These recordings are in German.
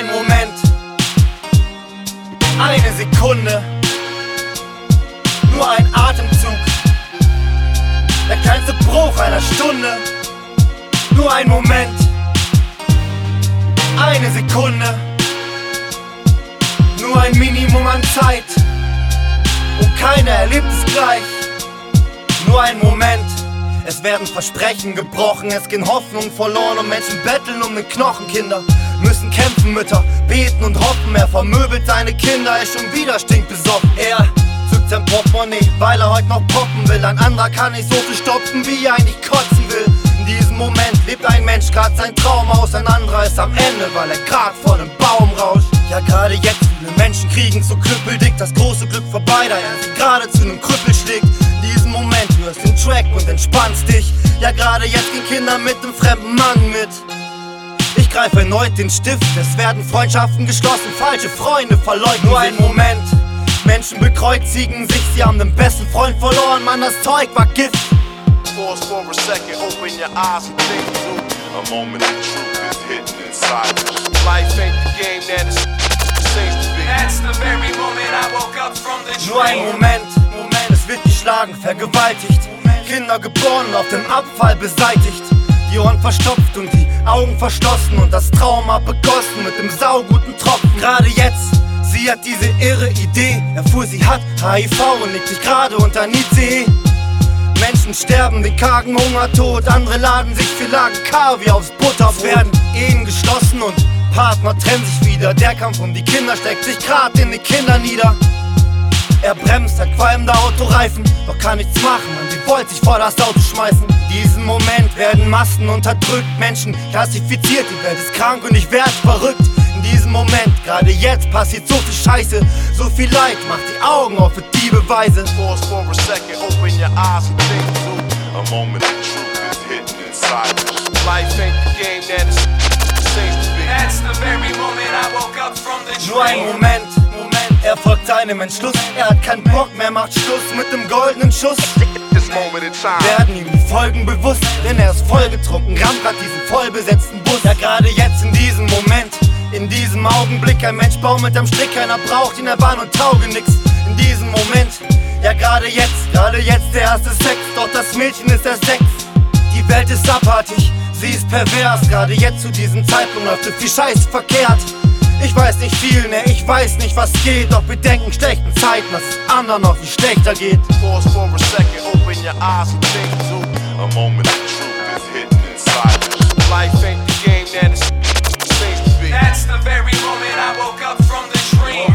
ein Moment, eine Sekunde, nur ein Atemzug, der kleinste Bruch einer Stunde, nur ein Moment, eine Sekunde, nur ein Minimum an Zeit und keiner erlebt es gleich, nur ein Moment. Es werden Versprechen gebrochen, es gehen Hoffnungen verloren und Menschen betteln um den Knochen. Kinder müssen kämpfen, Mütter beten und hoffen. Er vermöbelt seine Kinder, er schon wieder stinkt besoffen. Er zückt sein Portemonnaie, weil er heute noch poppen will. Ein anderer kann nicht so viel stopfen, wie er eigentlich kotzen will. In diesem Moment lebt ein Mensch grad sein Traum aus. Ein anderer ist am Ende, weil er grad vor dem Baum rauscht. Ja, gerade jetzt viele Menschen kriegen so knüppeldick das große Glück vorbei, da er sie gerade zu nem Krüppel schlägt. In diesem Moment hörst den Track und entspannst dich. Ja, gerade jetzt gehen Kinder mit dem fremden Mann mit. Ich greife erneut den Stift, es werden Freundschaften geschlossen, falsche Freunde verleugnen. Nur ein Moment, Menschen bekreuzigen sich, sie haben den besten Freund verloren, Mann, das Zeug war Gift. Pause for a second, open your eyes and think through. A moment of truth is hidden inside you. Life ain't the game that it seems to be. That's the very moment I woke up from the dream. Nur ein Moment, es wird geschlagen, vergewaltigt. Kinder geboren, auf dem Abfall beseitigt. Die Ohren verstopft und die Augen verschlossen und das Trauma begossen mit dem sauguten Tropfen. Gerade jetzt, sie hat diese irre Idee. Erfuhr, sie hat HIV und legt sich gerade unter ein ICE. Menschen sterben den kargen Hungertod, andere laden sich für Lagen Kaviar aufs Butterbrot. Es werden Ehen geschlossen und Partner trennen sich wieder. Der Kampf um die Kinder steckt sich grad in die Kinder nieder. Er bremst, hat qualmende Autoreifen, doch kann nichts machen, man, sie wollte sich vor das Auto schmeißen. In diesem Moment werden Massen unterdrückt, Menschen klassifiziert, die Welt ist krank und ich werd verrückt. In diesem Moment, gerade jetzt passiert so viel Scheiße, so viel Leid, macht die Augen auf für die Beweise. Pause for a second, open your eyes and think through. A moment of truth is hidden inside you. Life ain't the game that it seems to be. That's the very moment I woke up from the dream. Nur ein Moment, er folgt seinem Entschluss. Er hat keinen Bock mehr, macht Schluss mit dem goldenen Schuss. This moment in time. Werden ihm die Folgen bewusst, denn er ist vollgetrunken, rammt grad diesen vollbesetzten Bus. Ja, gerade jetzt in diesem Moment, in diesem Augenblick, ein Mensch baumelt am Strick, keiner braucht ihn, er war nur Taugenix. In diesem Moment, ja gerade jetzt der erste Sex, doch das Mädchen ist erst 6. Die Welt ist abartig, sie ist pervers, gerade jetzt zu diesem Zeitpunkt läuft so viel Scheiß verkehrt. Ich weiß nicht viel, ne, ich weiß nicht was geht, doch wir denken schlechten Zeiten, dass es anderen noch viel schlechter geht. Pause for a second, open your eyes and think through. A moment of truth is hidden inside you. Life ain't the game that it seems to be. That's the very moment I woke up from the dream.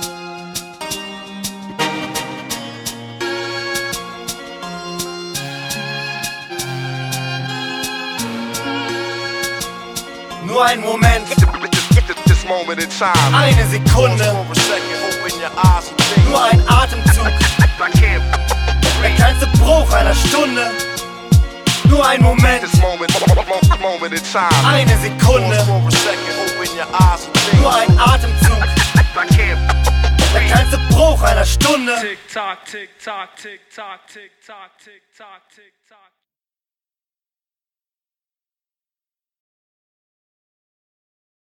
Nur ein Moment, This moment in time. eine Sekunde, Pause for a second, open your eyes and think. nur ein Atemzug, I can't der kleinste Bruch einer Stunde. Nur ein Moment, this moment in time. eine Sekunde, Pause for a second, open your eyes and think. nur ein Atemzug, I can't der kleinste Bruch einer Stunde. Tick tock, tick tock, tick tock, tick tock, tick tock, tick tock.